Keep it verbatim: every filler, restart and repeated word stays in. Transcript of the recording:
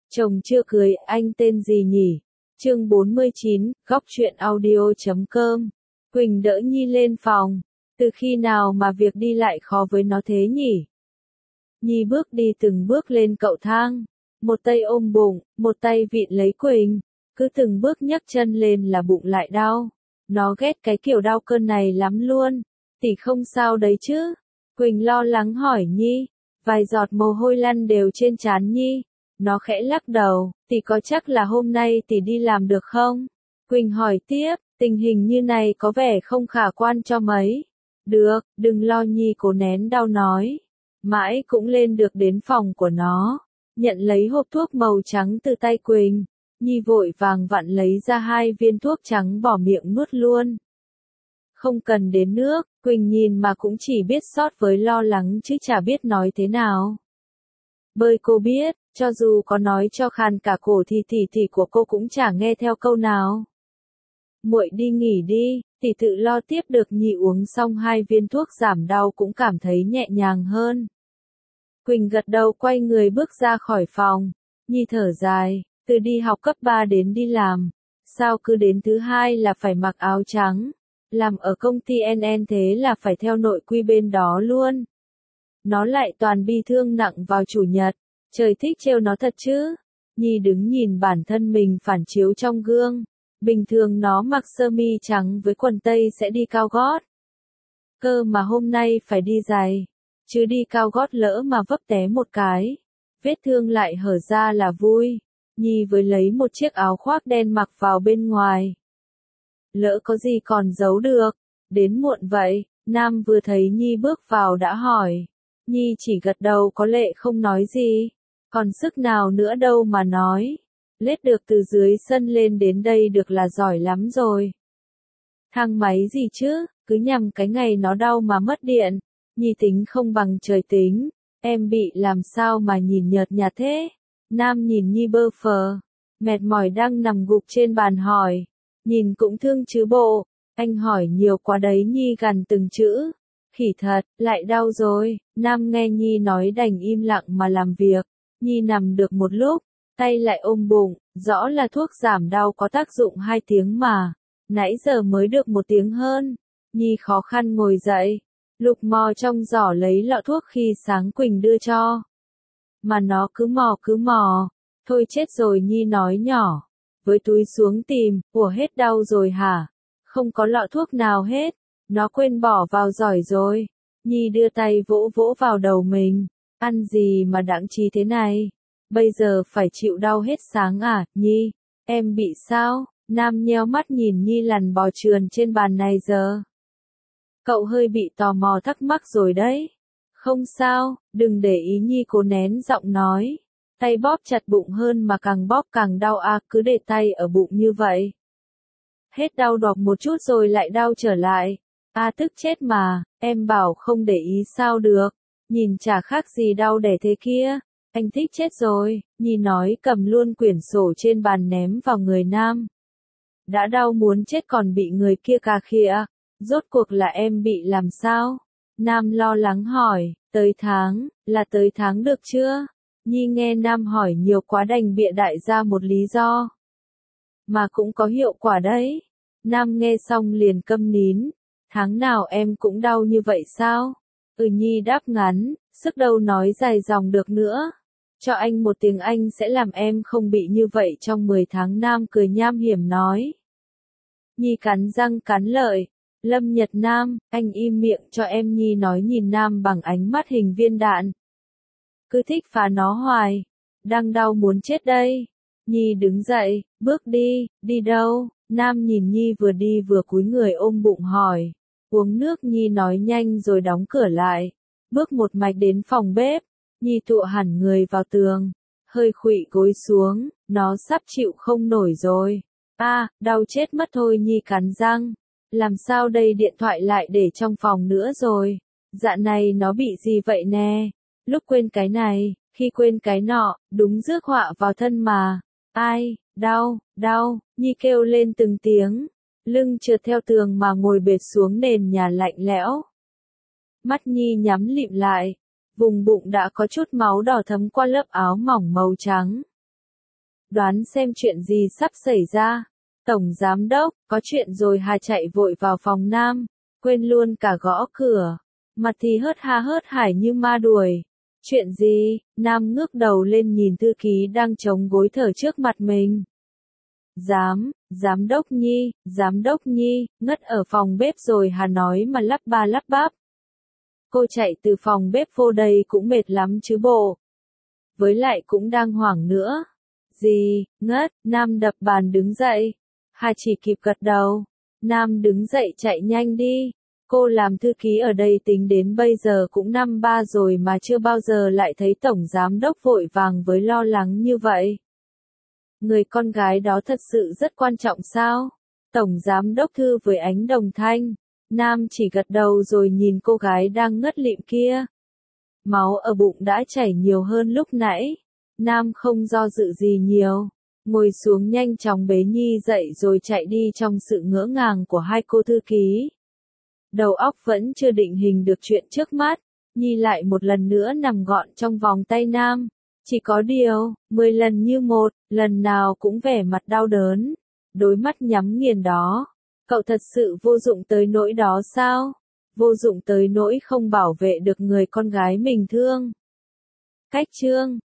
Chồng chưa cưới, anh tên gì nhỉ? Chương bốn mươi chín, góc truyện audio chấm com. Quỳnh đỡ Nhi lên phòng. Từ khi nào mà việc đi lại khó với nó thế nhỉ? Nhi bước đi từng bước lên cậu thang. Một tay ôm bụng, một tay vịn lấy Quỳnh. Cứ từng bước nhấc chân lên là bụng lại đau. Nó ghét cái kiểu đau cơn này lắm luôn. Tỷ không sao đấy chứ? Quỳnh lo lắng hỏi Nhi. Vài giọt mồ hôi lăn đều trên trán Nhi. Nó khẽ lắc đầu, tỷ có chắc là hôm nay tỷ đi làm được không? Quỳnh hỏi tiếp, tình hình như này có vẻ không khả quan cho mấy. Được, đừng lo Nhi cố nén đau nói. Mãi cũng lên được đến phòng của nó. Nhận lấy hộp thuốc màu trắng từ tay Quỳnh. Nhi vội vàng vặn lấy ra hai viên thuốc trắng bỏ miệng nuốt luôn. Không cần đến nước, Quỳnh nhìn mà cũng chỉ biết sót với lo lắng chứ chả biết nói thế nào. Bơi cô biết, cho dù có nói cho khàn cả cổ thì tỷ tỷ của cô cũng chả nghe theo câu nào. Muội đi nghỉ đi, tỷ tự lo tiếp được. Nhi uống xong hai viên thuốc giảm đau cũng cảm thấy nhẹ nhàng hơn. Quỳnh gật đầu quay người bước ra khỏi phòng. Nhi thở dài, từ đi học cấp ba đến đi làm. Sao cứ đến thứ hai là phải mặc áo trắng? Làm ở công ty en en thế là phải theo nội quy bên đó luôn. Nó lại toàn bi thương nặng vào chủ nhật. Trời thích trêu nó thật chứ. Nhi đứng nhìn bản thân mình phản chiếu trong gương. Bình thường nó mặc sơ mi trắng với quần tây sẽ đi cao gót. Cơ mà hôm nay phải đi giày. Chứ đi cao gót lỡ mà vấp té một cái. Vết thương lại hở ra là vui. Nhi với lấy một chiếc áo khoác đen mặc vào bên ngoài. Lỡ có gì còn giấu được. Đến muộn vậy, Nam vừa thấy Nhi bước vào đã hỏi. Nhi chỉ gật đầu có lệ không nói gì. Còn sức nào nữa đâu mà nói. Lết được từ dưới sân lên đến đây được là giỏi lắm rồi. Thang máy gì chứ, cứ nhằm cái ngày nó đau mà mất điện. Nhi tính không bằng trời tính. Em bị làm sao mà nhìn nhợt nhạt thế? Nam nhìn Nhi bơ phờ. Mệt mỏi đang nằm gục trên bàn hỏi. Nhìn cũng thương chứ bộ. Anh hỏi nhiều quá đấy. Nhi gằn từng chữ. Khỉ thật, lại đau rồi. Nam nghe Nhi nói đành im lặng mà làm việc. Nhi nằm được một lúc, tay lại ôm bụng, rõ là thuốc giảm đau có tác dụng hai tiếng mà. Nãy giờ mới được một tiếng hơn. Nhi khó khăn ngồi dậy, lục mò trong giỏ lấy lọ thuốc khi sáng Quỳnh đưa cho. Mà nó cứ mò cứ mò. Thôi chết rồi Nhi nói nhỏ. Với túi xuống tìm, ủa hết đau rồi hả? Không có lọ thuốc nào hết. Nó quên bỏ vào giỏi rồi. Nhi đưa tay vỗ vỗ vào đầu mình. Ăn gì mà đãng trí thế này? Bây giờ phải chịu đau hết sáng à, Nhi? Em bị sao? Nam nheo mắt nhìn Nhi lằn bò trườn trên bàn này giờ. Cậu hơi bị tò mò thắc mắc rồi đấy. Không sao, đừng để ý. Nhi cố nén giọng nói. Tay bóp chặt bụng hơn mà càng bóp càng đau à, cứ để tay ở bụng như vậy. Hết đau đọt một chút rồi lại đau trở lại. À tức chết mà, em bảo không để ý sao được. Nhìn chả khác gì đau đẻ thế kia. Anh thích chết rồi. Nhi nói cầm luôn quyển sổ trên bàn ném vào người Nam. Đã đau muốn chết còn bị người kia cà khịa. Rốt cuộc là em bị làm sao? Nam lo lắng hỏi. Tới tháng, là tới tháng được chưa? Nhi nghe Nam hỏi nhiều quá đành bịa đại ra một lý do. Mà cũng có hiệu quả đấy. Nam nghe xong liền câm nín. Tháng nào em cũng đau như vậy sao? Ừ Nhi đáp ngắn, sức đâu nói dài dòng được nữa. Cho anh một tiếng Anh sẽ làm em không bị như vậy trong mười tháng. Nam cười nham hiểm nói. Nhi cắn răng cắn lợi. Lâm Nhật Nam, anh im miệng cho em. Nhi nói nhìn Nam bằng ánh mắt hình viên đạn. Cứ thích phá nó hoài. Đang đau muốn chết đây. Nhi đứng dậy, bước đi, đi đâu? Nam nhìn Nhi vừa đi vừa cúi người ôm bụng hỏi. Uống nước. Nhi nói nhanh rồi đóng cửa lại. Bước một mạch đến phòng bếp. Nhi tựa hẳn người vào tường. Hơi khuỵu gối xuống, nó sắp chịu không nổi rồi. A, à, đau chết mất thôi. Nhi cắn răng. Làm sao đây, điện thoại lại để trong phòng nữa rồi. Dạ này nó bị gì vậy nè? Lúc quên cái này, khi quên cái nọ, đúng rước họa vào thân mà. Ai, đau, đau, Nhi kêu lên từng tiếng. Lưng trượt theo tường mà ngồi bệt xuống nền nhà lạnh lẽo. Mắt Nhi nhắm lịm lại. Vùng bụng đã có chút máu đỏ thấm qua lớp áo mỏng màu trắng. Đoán xem chuyện gì sắp xảy ra. Tổng giám đốc, có chuyện rồi. Hà chạy vội vào phòng Nam, quên luôn cả gõ cửa. Mặt thì hớt ha hớt hải như ma đuổi. Chuyện gì? Nam ngước đầu lên nhìn thư ký đang chống gối thở trước mặt mình. Giám, giám đốc Nhi, giám đốc Nhi, ngất ở phòng bếp rồi. Hà nói mà lắp ba lắp bắp. Cô chạy từ phòng bếp vô đây cũng mệt lắm chứ bộ. Với lại cũng đang hoảng nữa. Gì, ngất, Nam đập bàn đứng dậy. Hà chỉ kịp gật đầu. Nam đứng dậy chạy nhanh đi. Cô làm thư ký ở đây tính đến bây giờ cũng năm ba rồi mà chưa bao giờ lại thấy tổng giám đốc vội vàng với lo lắng như vậy. Người con gái đó thật sự rất quan trọng sao? Tổng giám đốc Thư với ánh đồng thanh. Nam chỉ gật đầu rồi nhìn cô gái đang ngất lịm kia. Máu ở bụng đã chảy nhiều hơn lúc nãy. Nam không do dự gì nhiều. Ngồi xuống nhanh chóng bế Nhi dậy rồi chạy đi trong sự ngỡ ngàng của hai cô thư ký. Đầu óc vẫn chưa định hình được chuyện trước mắt. Nhi lại một lần nữa nằm gọn trong vòng tay Nam. Chỉ có điều, mười lần như một, lần nào cũng vẻ mặt đau đớn. Đôi mắt nhắm nghiền đó. Cậu thật sự vô dụng tới nỗi đó sao? Vô dụng tới nỗi không bảo vệ được người con gái mình thương. Cách chương